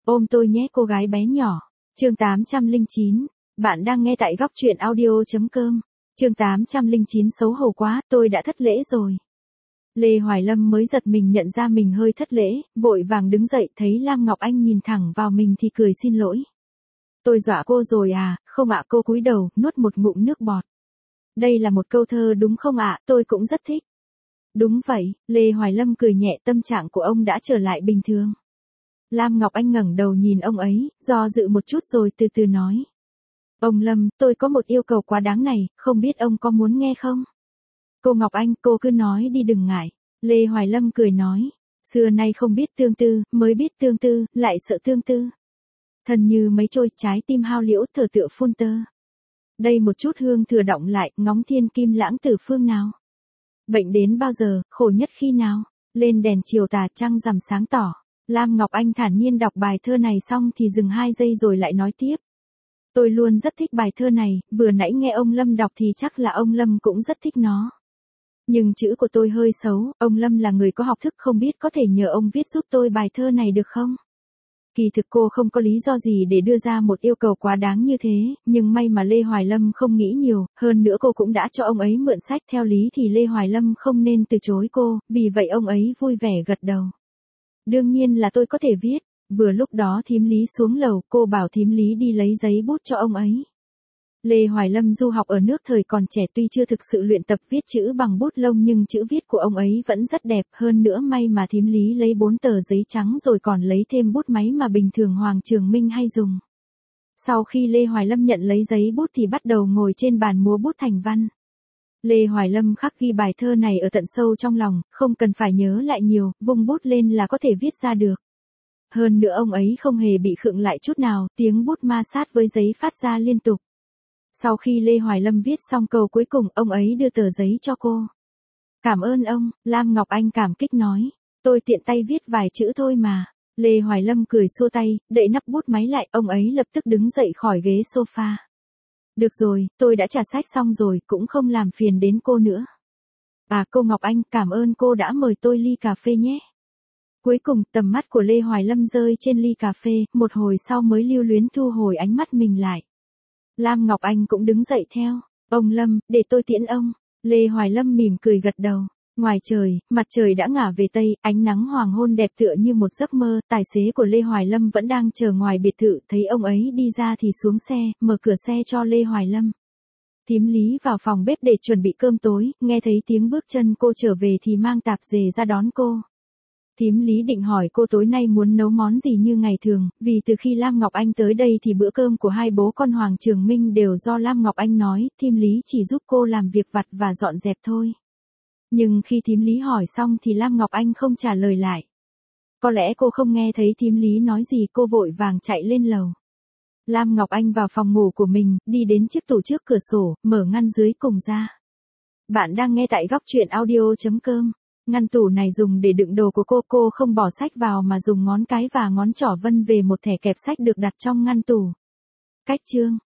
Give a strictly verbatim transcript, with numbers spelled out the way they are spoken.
Ôm tôi nhé cô gái bé nhỏ. Chương tám trăm lẻ chín. Bạn đang nghe tại góc truyện audio.com. Chương tám trăm lẻ chín. Xấu hổ quá, tôi đã thất lễ rồi. Lê Hoài Lâm mới giật mình nhận ra mình hơi thất lễ, vội vàng đứng dậy thấy Lam Ngọc Anh nhìn thẳng vào mình thì cười xin lỗi. Tôi dọa cô rồi à? Không ạ. Cô cúi đầu, nuốt một ngụm nước bọt. Đây là một câu thơ đúng không ạ? Tôi cũng rất thích. Đúng vậy, Lê Hoài Lâm cười nhẹ, tâm trạng của ông đã trở lại bình thường. Lam Ngọc Anh ngẩng đầu nhìn ông ấy, do dự một chút rồi từ từ nói. Ông Lâm, tôi có một yêu cầu quá đáng này, không biết ông có muốn nghe không? Cô Ngọc Anh, cô cứ nói đi đừng ngại. Lê Hoài Lâm cười nói. Xưa nay không biết tương tư, mới biết tương tư, lại sợ tương tư. Thân như mấy trôi, trái tim hao liễu, thở tựa phun tơ. Đây một chút hương thừa đọng lại, ngóng thiên kim lãng từ phương nào. Bệnh đến bao giờ, khổ nhất khi nào? Lên đèn chiều tà, trăng rằm sáng tỏ. Lam Ngọc Anh thản nhiên đọc bài thơ này xong thì dừng hai giây rồi lại nói tiếp. Tôi luôn rất thích bài thơ này, vừa nãy nghe ông Lâm đọc thì chắc là ông Lâm cũng rất thích nó. Nhưng chữ của tôi hơi xấu, ông Lâm là người có học thức không biết có thể nhờ ông viết giúp tôi bài thơ này được không? Kỳ thực cô không có lý do gì để đưa ra một yêu cầu quá đáng như thế, nhưng may mà Lê Hoài Lâm không nghĩ nhiều, hơn nữa cô cũng đã cho ông ấy mượn sách, theo lý thì Lê Hoài Lâm không nên từ chối cô, vì vậy ông ấy vui vẻ gật đầu. Đương nhiên là tôi có thể viết. Vừa lúc đó thím Lý xuống lầu, cô bảo thím Lý đi lấy giấy bút cho ông ấy. Lê Hoài Lâm du học ở nước thời còn trẻ, tuy chưa thực sự luyện tập viết chữ bằng bút lông nhưng chữ viết của ông ấy vẫn rất đẹp, hơn nữa may mà thím Lý lấy bốn tờ giấy trắng rồi còn lấy thêm bút máy mà bình thường Hoàng Trường Minh hay dùng. Sau khi Lê Hoài Lâm nhận lấy giấy bút thì bắt đầu ngồi trên bàn múa bút thành văn. Lê Hoài Lâm khắc ghi bài thơ này ở tận sâu trong lòng, không cần phải nhớ lại nhiều, vung bút lên là có thể viết ra được. Hơn nữa ông ấy không hề bị khựng lại chút nào, tiếng bút ma sát với giấy phát ra liên tục. Sau khi Lê Hoài Lâm viết xong câu cuối cùng, ông ấy đưa tờ giấy cho cô. Cảm ơn ông, Lam Ngọc Anh cảm kích nói. Tôi tiện tay viết vài chữ thôi mà. Lê Hoài Lâm cười xua tay, đậy nắp bút máy lại, ông ấy lập tức đứng dậy khỏi ghế sofa. Được rồi, tôi đã trả sách xong rồi, cũng không làm phiền đến cô nữa. À cô Ngọc Anh, cảm ơn cô đã mời tôi ly cà phê nhé. Cuối cùng, tầm mắt của Lê Hoài Lâm rơi trên ly cà phê, một hồi sau mới lưu luyến thu hồi ánh mắt mình lại. Lam Ngọc Anh cũng đứng dậy theo. Ông Lâm, để tôi tiễn ông. Lê Hoài Lâm mỉm cười gật đầu. Ngoài trời, mặt trời đã ngả về tây, ánh nắng hoàng hôn đẹp tựa như một giấc mơ. Tài xế của Lê Hoài Lâm vẫn đang chờ ngoài biệt thự, thấy ông ấy đi ra thì xuống xe, mở cửa xe cho Lê Hoài Lâm. Thím Lý vào phòng bếp để chuẩn bị cơm tối, nghe thấy tiếng bước chân cô trở về thì mang tạp dề ra đón cô. Thím Lý định hỏi cô tối nay muốn nấu món gì như ngày thường, vì từ khi Lam Ngọc Anh tới đây thì bữa cơm của hai bố con Hoàng Trường Minh đều do Lam Ngọc Anh nói, thím Lý chỉ giúp cô làm việc vặt và dọn dẹp thôi. Nhưng khi thím Lý hỏi xong thì Lam Ngọc Anh không trả lời lại. Có lẽ cô không nghe thấy thím Lý nói gì, cô vội vàng chạy lên lầu. Lam Ngọc Anh vào phòng ngủ của mình, đi đến chiếc tủ trước cửa sổ, mở ngăn dưới cùng ra. Bạn đang nghe tại góc truyện audio.com. Ngăn tủ này dùng để đựng đồ của cô, cô không bỏ sách vào mà dùng ngón cái và ngón trỏ vân về một thẻ kẹp sách được đặt trong ngăn tủ. Cách chương